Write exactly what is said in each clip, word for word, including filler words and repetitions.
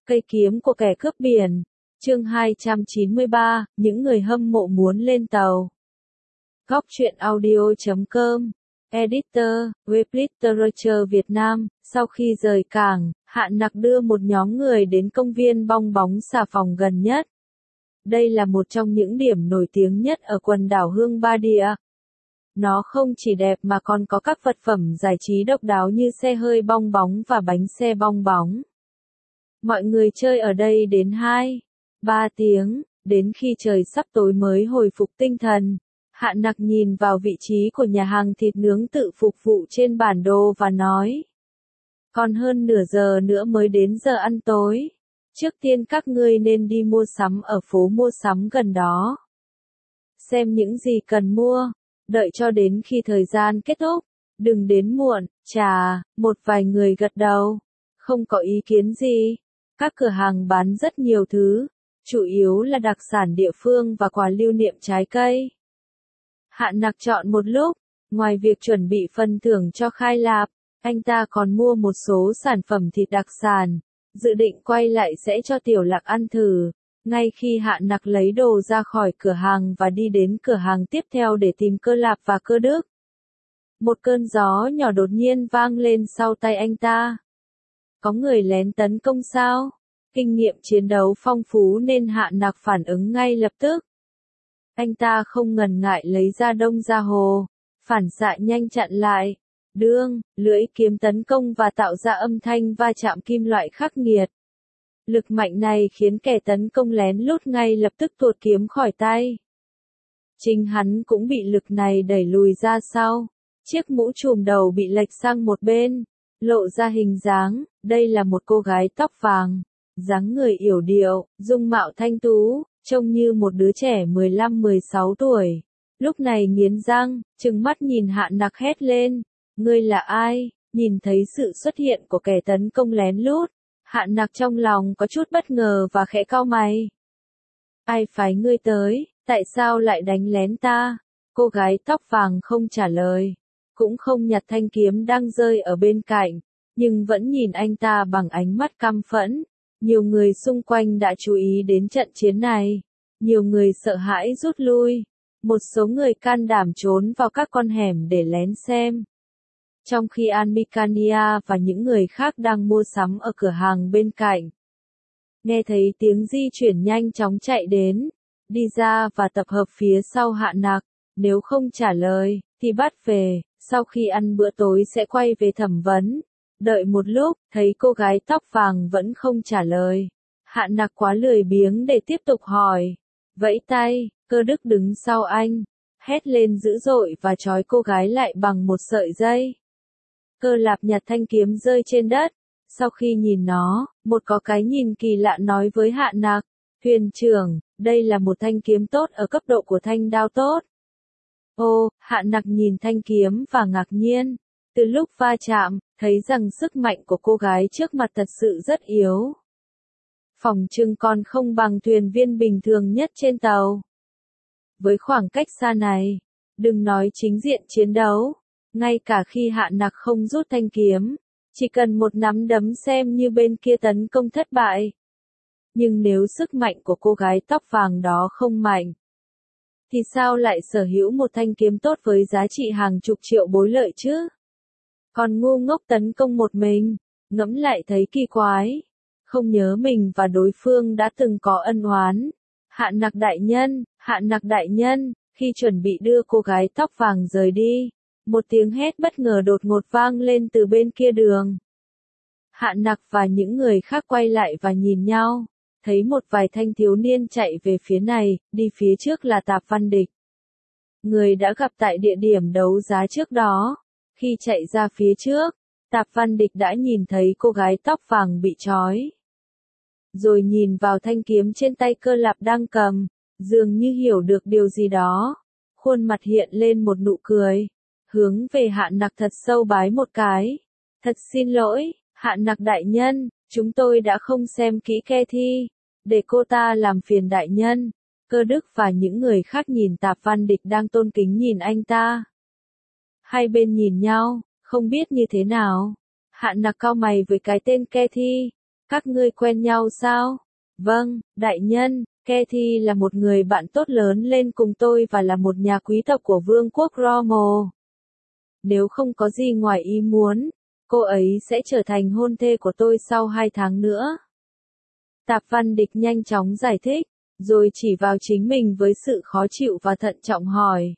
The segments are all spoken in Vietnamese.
Cây kiếm của kẻ cướp biển. Chương hai trăm chín mươi ba, những người hâm mộ muốn lên tàu. Góc truyện audio chấm com. Editor, web literature Việt Nam. Sau khi rời cảng, Hạn Nặc đưa một nhóm người đến công viên bong bóng xà phòng gần nhất. Đây là một trong những điểm nổi tiếng nhất ở quần đảo Hương Ba Địa. Nó không chỉ đẹp mà còn có các vật phẩm giải trí độc đáo như xe hơi bong bóng và bánh xe bong bóng. Mọi người chơi ở đây đến hai, ba tiếng, đến khi trời sắp tối mới hồi phục tinh thần. Hạn Nặc nhìn vào vị trí của nhà hàng thịt nướng tự phục vụ trên bản đồ và nói. Còn hơn nửa giờ nữa mới đến giờ ăn tối. Trước tiên các ngươi nên đi mua sắm ở phố mua sắm gần đó. Xem những gì cần mua, đợi cho đến khi thời gian kết thúc. Đừng đến muộn, chà, một vài người gật đầu. Không có ý kiến gì. Các cửa hàng bán rất nhiều thứ, chủ yếu là đặc sản địa phương và quà lưu niệm trái cây. Hạn Nặc chọn một lúc, ngoài việc chuẩn bị phần thưởng cho Khai Lạp, anh ta còn mua một số sản phẩm thịt đặc sản, dự định quay lại sẽ cho Tiểu Lạc ăn thử. Ngay khi Hạn Nặc lấy đồ ra khỏi cửa hàng và đi đến cửa hàng tiếp theo để tìm Cơ Lạp và Cơ Đức, một cơn gió nhỏ đột nhiên vang lên sau tay anh ta. Có người lén tấn công sao? Kinh nghiệm chiến đấu phong phú nên Hạn Nặc phản ứng ngay lập tức. Anh ta không ngần ngại lấy ra đông ra hồ, phản xạ nhanh chặn lại. Đương, lưỡi kiếm tấn công và tạo ra âm thanh va chạm kim loại khắc nghiệt. Lực mạnh này khiến kẻ tấn công lén lút ngay lập tức tuột kiếm khỏi tay. Chính hắn cũng bị lực này đẩy lùi ra sau. Chiếc mũ trùm đầu bị lệch sang một bên, lộ ra hình dáng. Đây là một cô gái tóc vàng, dáng người yểu điệu, dung mạo thanh tú, trông như một đứa trẻ mười lăm mười sáu tuổi. Lúc này nghiến răng, trừng mắt nhìn Hạn Nặc hét lên. Ngươi là ai? Nhìn thấy sự xuất hiện của kẻ tấn công lén lút, Hạn Nặc trong lòng có chút bất ngờ và khẽ cau mày. Ai phái ngươi tới, tại sao lại đánh lén ta? Cô gái tóc vàng không trả lời, cũng không nhặt thanh kiếm đang rơi ở bên cạnh, nhưng vẫn nhìn anh ta bằng ánh mắt căm phẫn. Nhiều người xung quanh đã chú ý đến trận chiến này. Nhiều người sợ hãi rút lui. Một số người can đảm trốn vào các con hẻm để lén xem. Trong khi Amikania và những người khác đang mua sắm ở cửa hàng bên cạnh. Nghe thấy tiếng di chuyển nhanh chóng chạy đến, đi ra và tập hợp phía sau Hạn Nặc. Nếu không trả lời, thì bắt về, sau khi ăn bữa tối sẽ quay về thẩm vấn. Đợi một lúc, thấy cô gái tóc vàng vẫn không trả lời. Hạn Nặc quá lười biếng để tiếp tục hỏi. Vẫy tay, Cơ Đức đứng sau anh, hét lên dữ dội và trói cô gái lại bằng một sợi dây. Cơ Lạp nhặt thanh kiếm rơi trên đất. Sau khi nhìn nó, một có cái nhìn kỳ lạ nói với Hạn Nặc. Thuyền trưởng, đây là một thanh kiếm tốt ở cấp độ của thanh đao tốt. Ô, Hạn Nặc nhìn thanh kiếm và ngạc nhiên. Từ lúc va chạm, thấy rằng sức mạnh của cô gái trước mặt thật sự rất yếu. Phỏng chừng còn không bằng thuyền viên bình thường nhất trên tàu. Với khoảng cách xa này, đừng nói chính diện chiến đấu, ngay cả khi Hạn Nặc không rút thanh kiếm, chỉ cần một nắm đấm xem như bên kia tấn công thất bại. Nhưng nếu sức mạnh của cô gái tóc vàng đó không mạnh, thì sao lại sở hữu một thanh kiếm tốt với giá trị hàng chục triệu bối lợi chứ? Còn ngu ngốc tấn công một mình, ngẫm lại thấy kỳ quái. Không nhớ mình và đối phương đã từng có ân oán. Hạn Nặc đại nhân, Hạn Nặc đại nhân, khi chuẩn bị đưa cô gái tóc vàng rời đi, một tiếng hét bất ngờ đột ngột vang lên từ bên kia đường. Hạn Nặc và những người khác quay lại và nhìn nhau, thấy một vài thanh thiếu niên chạy về phía này, đi phía trước là Tạp Văn Địch. Người đã gặp tại địa điểm đấu giá trước đó. Khi chạy ra phía trước, Tạp Văn Địch đã nhìn thấy cô gái tóc vàng bị trói. Rồi nhìn vào thanh kiếm trên tay Cơ Lạp đang cầm, dường như hiểu được điều gì đó. Khuôn mặt hiện lên một nụ cười, hướng về Hạn Nặc thật sâu bái một cái. Thật xin lỗi, Hạn Nặc đại nhân, chúng tôi đã không xem kỹ ke thi, để cô ta làm phiền đại nhân. Cơ Đức và những người khác nhìn Tạp Văn Địch đang tôn kính nhìn anh ta. Hai bên nhìn nhau, không biết như thế nào. Hạn Nặc cau mày với cái tên ke thi. Các ngươi quen nhau sao? Vâng, đại nhân, Kathy là một người bạn tốt lớn lên cùng tôi và là một nhà quý tộc của vương quốc Rommel. Nếu không có gì ngoài ý muốn, cô ấy sẽ trở thành hôn thê của tôi sau hai tháng nữa. Tạp Văn Địch nhanh chóng giải thích, rồi chỉ vào chính mình với sự khó chịu và thận trọng hỏi.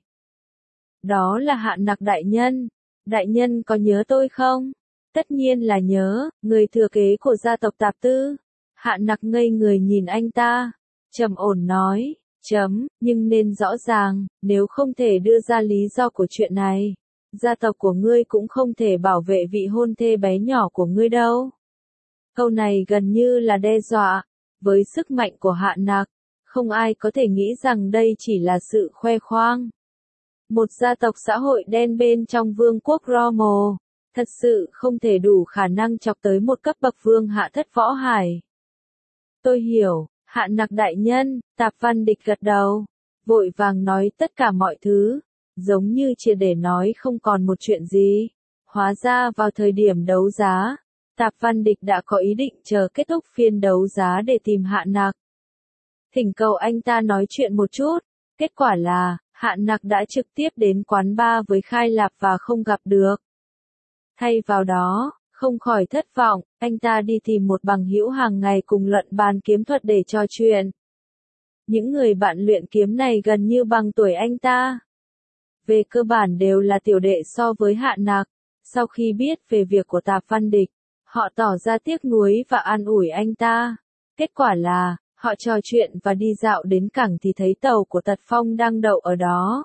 Đó là Hạ Nặc đại nhân. Đại nhân có nhớ tôi không? Tất nhiên là nhớ, người thừa kế của gia tộc Tạp Tư. Hạ Nặc ngây người nhìn anh ta, trầm ổn nói, chấm, nhưng nên rõ ràng, nếu không thể đưa ra lý do của chuyện này, gia tộc của ngươi cũng không thể bảo vệ vị hôn thê bé nhỏ của ngươi đâu. Câu này gần như là đe dọa, với sức mạnh của Hạ Nặc, không ai có thể nghĩ rằng đây chỉ là sự khoe khoang. Một gia tộc xã hội đen bên trong vương quốc Rommel, thật sự không thể đủ khả năng chọc tới một cấp bậc vương hạ thất võ hải. Tôi hiểu, Hạ Nặc đại nhân, Tạp Văn Địch gật đầu, vội vàng nói tất cả mọi thứ, giống như chia để nói không còn một chuyện gì. Hóa ra vào thời điểm đấu giá, Tạp Văn Địch đã có ý định chờ kết thúc phiên đấu giá để tìm Hạ Nặc. Thỉnh cầu anh ta nói chuyện một chút, kết quả là, Hạ Nặc đã trực tiếp đến quán bar với Khai Lạp và không gặp được. Thay vào đó, không khỏi thất vọng, anh ta đi tìm một bằng hữu hàng ngày cùng luận bàn kiếm thuật để trò chuyện. Những người bạn luyện kiếm này gần như bằng tuổi anh ta. Về cơ bản đều là tiểu đệ so với Hạ Nặc. Sau khi biết về việc của Tạp Văn Địch, họ tỏ ra tiếc nuối và an ủi anh ta. Kết quả là, họ trò chuyện và đi dạo đến cảng thì thấy tàu của Tật Phong đang đậu ở đó.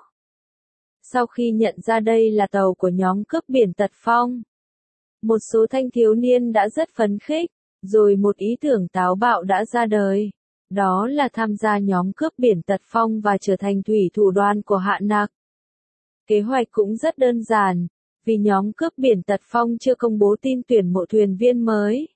Sau khi nhận ra đây là tàu của nhóm cướp biển Tật Phong, một số thanh thiếu niên đã rất phấn khích, rồi một ý tưởng táo bạo đã ra đời. Đó là tham gia nhóm cướp biển Tật Phong và trở thành thủy thủ đoàn của Hạ Nặc. Kế hoạch cũng rất đơn giản, vì nhóm cướp biển Tật Phong chưa công bố tin tuyển mộ thuyền viên mới.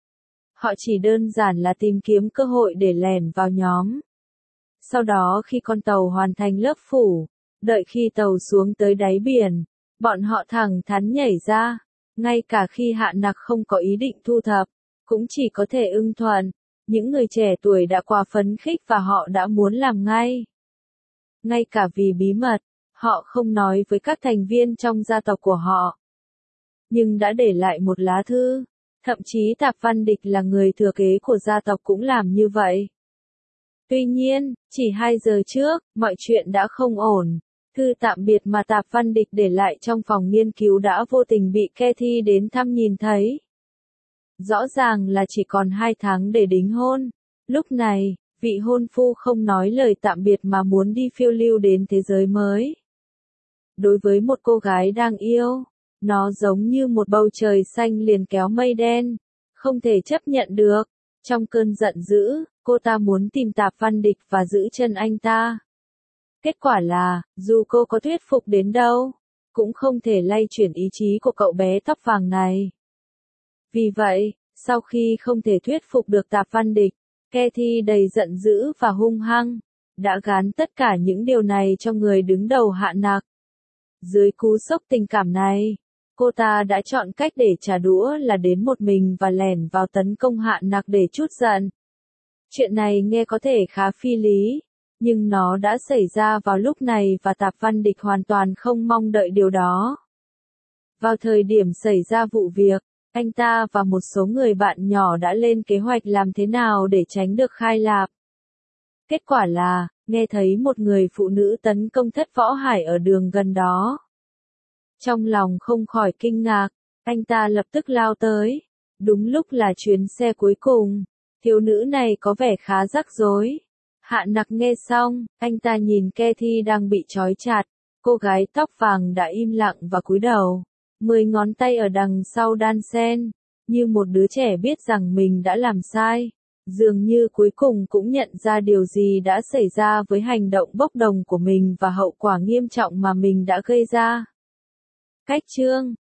Họ chỉ đơn giản là tìm kiếm cơ hội để lẻn vào nhóm. Sau đó khi con tàu hoàn thành lớp phủ, đợi khi tàu xuống tới đáy biển, bọn họ thẳng thắn nhảy ra, ngay cả khi Hạ Nặc không có ý định thu thập, cũng chỉ có thể ưng thuận. Những người trẻ tuổi đã quá phấn khích và họ đã muốn làm ngay. Ngay cả vì bí mật, họ không nói với các thành viên trong gia tộc của họ, nhưng đã để lại một lá thư. Thậm chí Tạp Văn Địch là người thừa kế của gia tộc cũng làm như vậy. Tuy nhiên, chỉ hai giờ trước, mọi chuyện đã không ổn. Thư tạm biệt mà Tạp Văn Địch để lại trong phòng nghiên cứu đã vô tình bị Kathy đến thăm nhìn thấy. Rõ ràng là chỉ còn hai tháng để đính hôn. Lúc này, vị hôn phu không nói lời tạm biệt mà muốn đi phiêu lưu đến thế giới mới. Đối với một cô gái đang yêu, nó giống như một bầu trời xanh liền kéo mây đen, không thể chấp nhận được. Trong cơn giận dữ, cô ta muốn tìm Tạp Văn Địch và giữ chân anh ta. Kết quả là, dù cô có thuyết phục đến đâu, cũng không thể lay chuyển ý chí của cậu bé tóc vàng này. Vì vậy, sau khi không thể thuyết phục được Tạp Văn Địch, Kathy đầy giận dữ và hung hăng, đã gán tất cả những điều này cho người đứng đầu Hạ Nặc. Dưới cú sốc tình cảm này, cô ta đã chọn cách để trả đũa là đến một mình và lẻn vào tấn công Hạ Nặc để trút giận. Chuyện này nghe có thể khá phi lý, nhưng nó đã xảy ra vào lúc này và Tạp Văn Địch hoàn toàn không mong đợi điều đó. Vào thời điểm xảy ra vụ việc, anh ta và một số người bạn nhỏ đã lên kế hoạch làm thế nào để tránh được Khai Lạp. Kết quả là, nghe thấy một người phụ nữ tấn công thất võ hải ở đường gần đó. Trong lòng không khỏi kinh ngạc, anh ta lập tức lao tới. Đúng lúc là chuyến xe cuối cùng, thiếu nữ này có vẻ khá rắc rối. Hạ Nặc nghe xong, anh ta nhìn Kathy đang bị trói chặt, cô gái tóc vàng đã im lặng và cúi đầu. Mười ngón tay ở đằng sau đan sen, như một đứa trẻ biết rằng mình đã làm sai. Dường như cuối cùng cũng nhận ra điều gì đã xảy ra với hành động bốc đồng của mình và hậu quả nghiêm trọng mà mình đã gây ra. Cách chương